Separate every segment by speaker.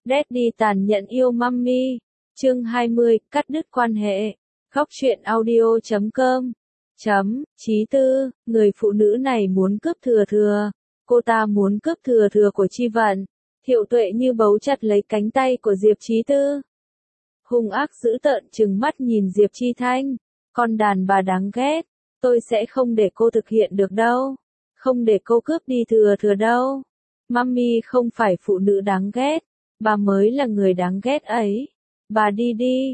Speaker 1: Daddy tàn nhẫn yêu Mummy. Chương 20, cắt đứt quan hệ. Góc truyện audio.com. Chí tư, người phụ nữ này muốn cướp thừa. Cô ta muốn cướp thừa của Chi Vận. Thiệu Tuệ như bấu chặt lấy cánh tay của Diệp Chí Tư. Hung ác dữ tợn trừng mắt nhìn Diệp Chi Thanh. Con đàn bà đáng ghét. Tôi sẽ không để cô thực hiện được đâu. Không để cô cướp đi thừa đâu. Mummy không phải phụ nữ đáng ghét. Bà mới là người đáng ghét ấy. Bà đi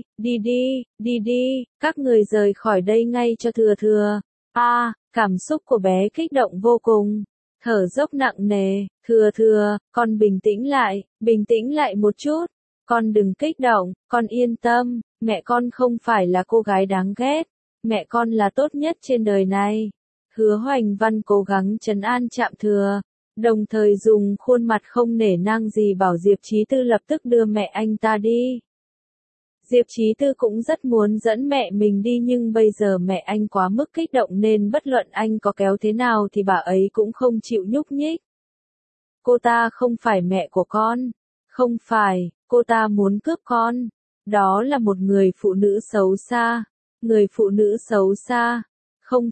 Speaker 1: đi, các người rời khỏi đây ngay cho thừa. Cảm xúc của bé kích động vô cùng. Thở dốc nặng nề, thừa, con bình tĩnh lại một chút. Con đừng kích động, con yên tâm, mẹ con không phải là cô gái đáng ghét. Mẹ con là tốt nhất trên đời này. Hứa Hoành Văn cố gắng trấn an Trạm Thừa. Đồng thời dùng khuôn mặt không nể nang gì bảo Diệp Chí Tư lập tức đưa mẹ anh ta đi. Diệp Chí Tư cũng rất muốn dẫn mẹ mình đi nhưng bây giờ mẹ anh quá mức kích động nên bất luận anh có kéo thế nào thì bà ấy cũng không chịu nhúc nhích. Cô ta không phải mẹ của con. Không phải, cô ta muốn cướp con. Đó là một người phụ nữ xấu xa. Người phụ nữ xấu xa. Không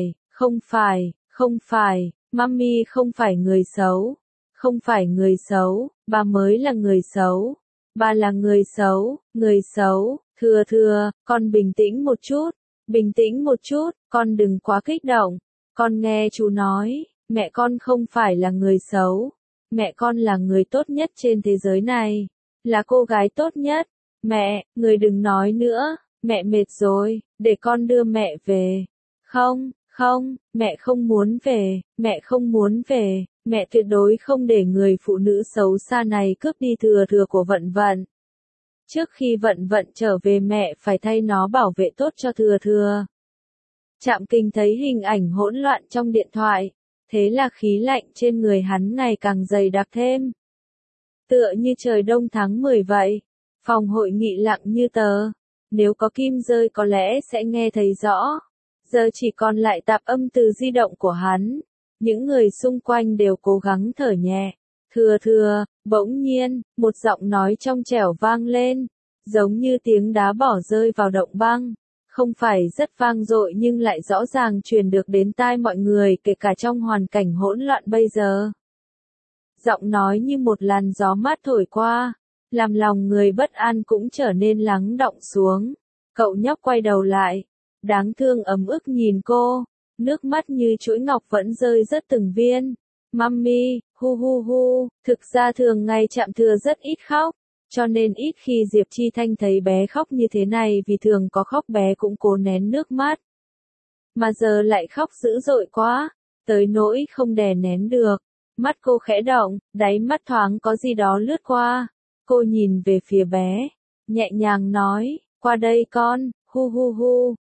Speaker 1: phải. Mummy không phải người xấu. Không phải người xấu, bà mới là người xấu. Bà là người xấu, thừa, con bình tĩnh một chút, con đừng quá kích động. Con nghe chú nói, mẹ con không phải là người xấu. Mẹ con là người tốt nhất trên thế giới này. Là cô gái tốt nhất. Mẹ, người đừng nói nữa, mẹ mệt rồi, để con đưa mẹ về. Không, mẹ không muốn về, mẹ tuyệt đối không để người phụ nữ xấu xa này cướp đi thừa của Vận Vận. Trước khi Vận Vận trở về mẹ phải thay nó bảo vệ tốt cho thừa. Trạm Kình thấy hình ảnh hỗn loạn trong điện thoại, thế là khí lạnh trên người hắn ngày càng dày đặc thêm. Tựa như trời đông tháng 10 vậy, phòng hội nghị lặng như tờ, nếu có kim rơi có lẽ sẽ nghe thấy rõ. Giờ chỉ còn lại tạp âm từ di động của hắn. Những người xung quanh đều cố gắng thở nhẹ. Thừa, bỗng nhiên, một giọng nói trong trẻo vang lên, giống như tiếng đá bỏ rơi vào động băng. Không phải rất vang dội nhưng lại rõ ràng truyền được đến tai mọi người kể cả trong hoàn cảnh hỗn loạn bây giờ. Giọng nói như một làn gió mát thổi qua, làm lòng người bất an cũng trở nên lắng đọng xuống. Cậu nhóc quay đầu lại. Đáng thương ấm ức nhìn cô, nước mắt như chuỗi ngọc vẫn rơi rất từng viên. Mummy, hu, thực ra thường ngày Trạm Thừa rất ít khóc, cho nên ít khi Diệp Chi Thanh thấy bé khóc như thế này vì thường có khóc bé cũng cố nén nước mắt. Mà giờ lại khóc dữ dội quá, tới nỗi không đè nén được. Mắt cô khẽ động, đáy mắt thoáng có gì đó lướt qua. Cô nhìn về phía bé, nhẹ nhàng nói, qua đây con. Hu,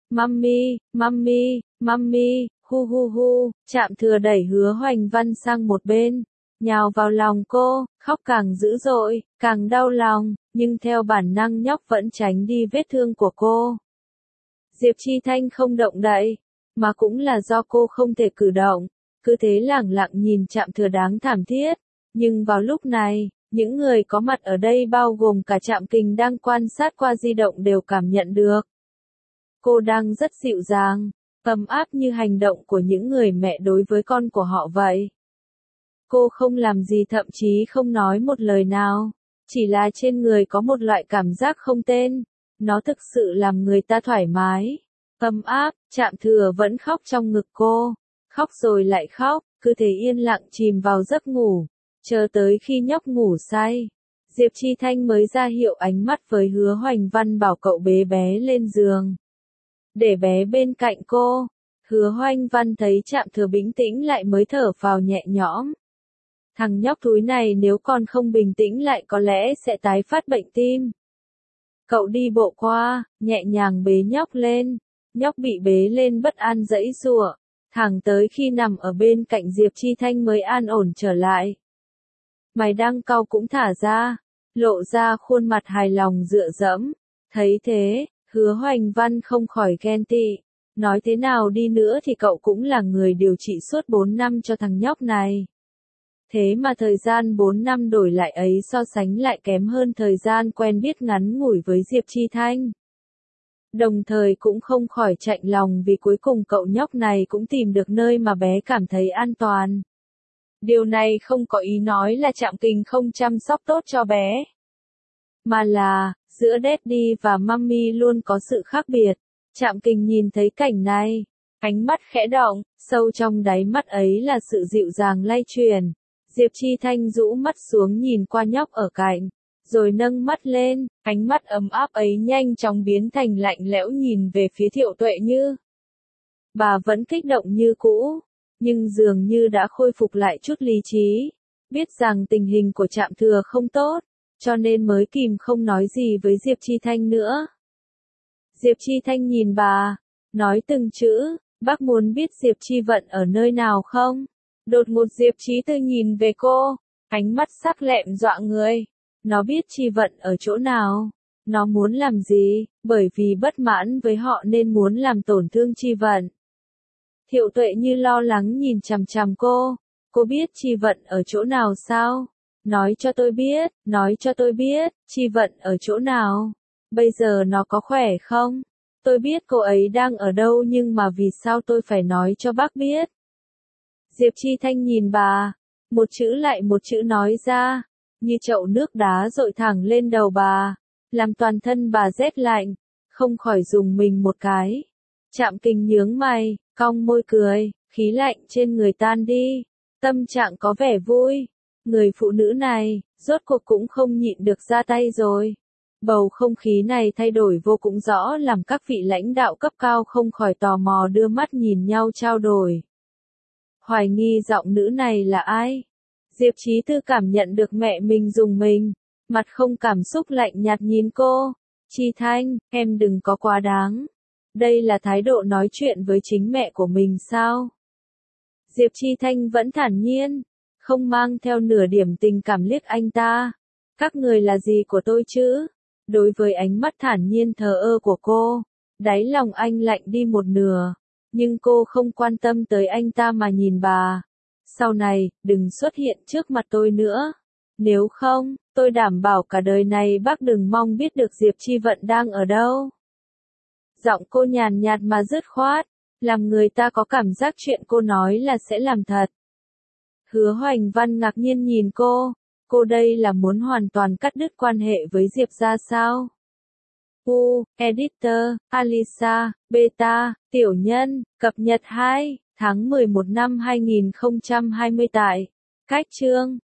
Speaker 1: mummy, hu. Trạm Thừa đẩy Hứa Hoành Văn sang một bên, nhào vào lòng cô, khóc càng dữ dội, càng đau lòng, nhưng theo bản năng nhóc vẫn tránh đi vết thương của cô. Diệp Chi Thanh không động đậy, mà cũng là do cô không thể cử động, cứ thế lẳng lặng nhìn Trạm Thừa đáng thảm thiết. Nhưng vào lúc này, những người có mặt ở đây bao gồm cả Trạm Kình đang quan sát qua di động đều cảm nhận được. Cô đang rất dịu dàng, ấm áp như hành động của những người mẹ đối với con của họ vậy. Cô không làm gì thậm chí không nói một lời nào, chỉ là trên người có một loại cảm giác không tên, nó thực sự làm người ta thoải mái, ấm áp. Trạm Thừa vẫn khóc trong ngực cô, khóc rồi lại khóc, cứ thế yên lặng chìm vào giấc ngủ, chờ tới khi nhóc ngủ say. Diệp Chi Thanh mới ra hiệu ánh mắt với Hứa Hoành Văn bảo cậu bế bé lên giường. Để bé bên cạnh cô. Hứa Hoành Văn thấy Trạm Thừa bình tĩnh lại mới thở phào nhẹ nhõm. Thằng nhóc thúi này nếu còn không bình tĩnh lại có lẽ sẽ tái phát bệnh tim. Cậu đi bộ qua, nhẹ nhàng bế nhóc lên. Nhóc bị bế lên bất an giãy giụa, thẳng tới khi nằm ở bên cạnh Diệp Chi Thanh mới an ổn trở lại. Mày đang cau cũng thả ra, lộ ra khuôn mặt hài lòng dựa dẫm. Thấy thế, Hứa Hoành Văn không khỏi ghen tị. Nói thế nào đi nữa thì cậu cũng là người điều trị suốt 4 năm cho thằng nhóc này. Thế mà thời gian 4 năm đổi lại ấy so sánh lại kém hơn thời gian quen biết ngắn ngủi với Diệp Chi Thanh. Đồng thời cũng không khỏi chạnh lòng vì cuối cùng cậu nhóc này cũng tìm được nơi mà bé cảm thấy an toàn. Điều này không có ý nói là Trạm Kình không chăm sóc tốt cho bé. Mà là, giữa Daddy và Mommy luôn có sự khác biệt. Trạm Kình nhìn thấy cảnh này, ánh mắt khẽ động, sâu trong đáy mắt ấy là sự dịu dàng lay truyền. Diệp Chi Thanh rũ mắt xuống nhìn qua nhóc ở cạnh, rồi nâng mắt lên, ánh mắt ấm áp ấy nhanh chóng biến thành lạnh lẽo nhìn về phía Thiệu Tuệ Như. Bà vẫn kích động như cũ, nhưng dường như đã khôi phục lại chút lý trí, biết rằng tình hình của Trạm Thừa không tốt, cho nên mới kìm không nói gì với Diệp Chi Thanh nữa. Diệp Chi Thanh nhìn bà, nói từng chữ, bác muốn biết Diệp Chi Vận ở nơi nào không? Đột ngột Diệp Chí Tư nhìn về cô, ánh mắt sắc lẹm dọa người. Nó biết Chi Vận ở chỗ nào? Nó muốn làm gì? Bởi vì bất mãn với họ nên muốn làm tổn thương Chi Vận. Thiệu Tuệ Như lo lắng nhìn chằm chằm cô. Cô biết Chi Vận ở chỗ nào sao? Nói cho tôi biết, nói cho tôi biết, Chi Vận ở chỗ nào? Bây giờ nó có khỏe không? Tôi biết cô ấy đang ở đâu nhưng mà vì sao tôi phải nói cho bác biết? Diệp Chi Thanh nhìn bà, một chữ lại một chữ nói ra, như chậu nước đá dội thẳng lên đầu bà, làm toàn thân bà rét lạnh, không khỏi rùng mình một cái. Trạm Kình nhướng mày, cong môi cười, khí lạnh trên người tan đi, tâm trạng có vẻ vui. Người phụ nữ này, rốt cuộc cũng không nhịn được ra tay rồi. Bầu không khí này thay đổi vô cùng rõ làm các vị lãnh đạo cấp cao không khỏi tò mò đưa mắt nhìn nhau trao đổi. Hoài nghi giọng nữ này là ai? Diệp Chí Tư cảm nhận được mẹ mình rùng mình, mặt không cảm xúc lạnh nhạt nhìn cô. Chi Thanh, em đừng có quá đáng. Đây là thái độ nói chuyện với chính mẹ của mình sao? Diệp Chi Thanh vẫn thản nhiên, không mang theo nửa điểm tình cảm liếc anh ta. Các người là gì của tôi chứ? Đối với ánh mắt thản nhiên thờ ơ của cô, đáy lòng anh lạnh đi một nửa. Nhưng cô không quan tâm tới anh ta mà nhìn bà. Sau này, đừng xuất hiện trước mặt tôi nữa. Nếu không, tôi đảm bảo cả đời này bác đừng mong biết được Diệp Chi Vận đang ở đâu. Giọng cô nhàn nhạt mà dứt khoát, làm người ta có cảm giác chuyện cô nói là sẽ làm thật. Hứa Hoành Văn ngạc nhiên nhìn cô đây là muốn hoàn toàn cắt đứt quan hệ với Diệp gia sao? Editor, Alisa, Beta, Tiểu Nhân, cập nhật 2, tháng 11 năm 2020 tại Cách Chương.